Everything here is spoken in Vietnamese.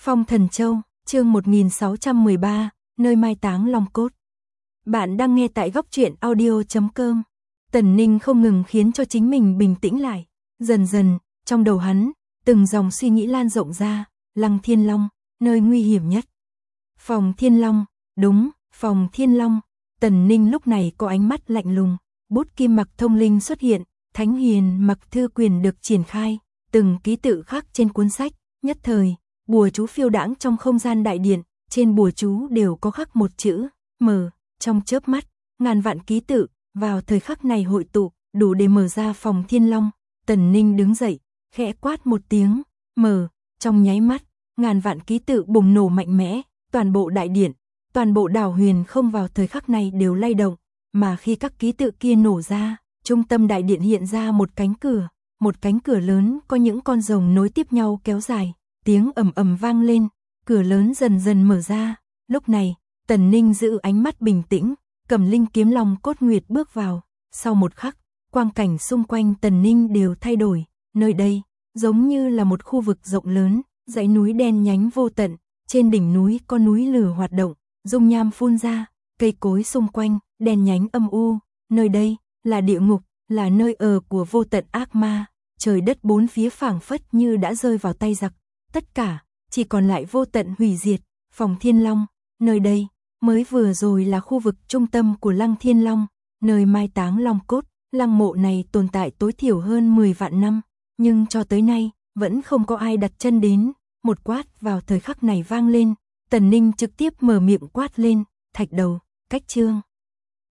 Phong Thần Châu, chương 1613, nơi mai táng long cốt. Bạn đang nghe tại góc truyện audio.com. Tần Ninh không ngừng khiến cho chính mình bình tĩnh lại. Dần dần, trong đầu hắn, từng dòng suy nghĩ lan rộng ra. Lăng Thiên Long, nơi nguy hiểm nhất. Phòng Thiên Long, đúng, Phòng Thiên Long. Tần Ninh lúc này có ánh mắt lạnh lùng. Bút kim mặc thông linh xuất hiện, Thánh Hiền mặc thư quyền được triển khai. Từng ký tự khắc trên cuốn sách, nhất thời, bùa chú phiêu đãng trong không gian đại điện, trên bùa chú đều có khắc một chữ M. Trong chớp mắt, ngàn vạn ký tự vào thời khắc này hội tụ, đủ để mở ra Phòng Thiên Long. Tần Ninh đứng dậy, khẽ quát một tiếng, mở. Trong nháy mắt, ngàn vạn ký tự bùng nổ mạnh mẽ, toàn bộ đại điện, toàn bộ đảo huyền không vào thời khắc này đều lay động, mà khi các ký tự kia nổ ra, trung tâm đại điện hiện ra một cánh cửa lớn có những con rồng nối tiếp nhau kéo dài, tiếng ầm ầm vang lên, cửa lớn dần dần mở ra. Lúc này, Tần Ninh giữ ánh mắt bình tĩnh, cầm linh kiếm long cốt nguyệt bước vào. Sau một khắc, quang cảnh xung quanh Tần Ninh đều thay đổi. Nơi đây giống như là một khu vực rộng lớn, dãy núi đen nhánh vô tận, trên đỉnh núi có núi lửa hoạt động, dung nham phun ra, cây cối xung quanh đen nhánh âm u. Nơi đây là địa ngục, là nơi ở của vô tận ác ma. Trời đất bốn phía phảng phất như đã rơi vào tay giặc, tất cả chỉ còn lại vô tận hủy diệt. Phòng Thiên Long, nơi đây mới vừa rồi là khu vực trung tâm của Lăng Thiên Long, nơi mai táng long cốt. Lăng mộ này tồn tại tối thiểu hơn 10 vạn năm, nhưng cho tới nay vẫn không có ai đặt chân đến. Một quát vào thời khắc này vang lên, Tần Ninh trực tiếp mở miệng quát lên, Thạch Đầu, cách chương.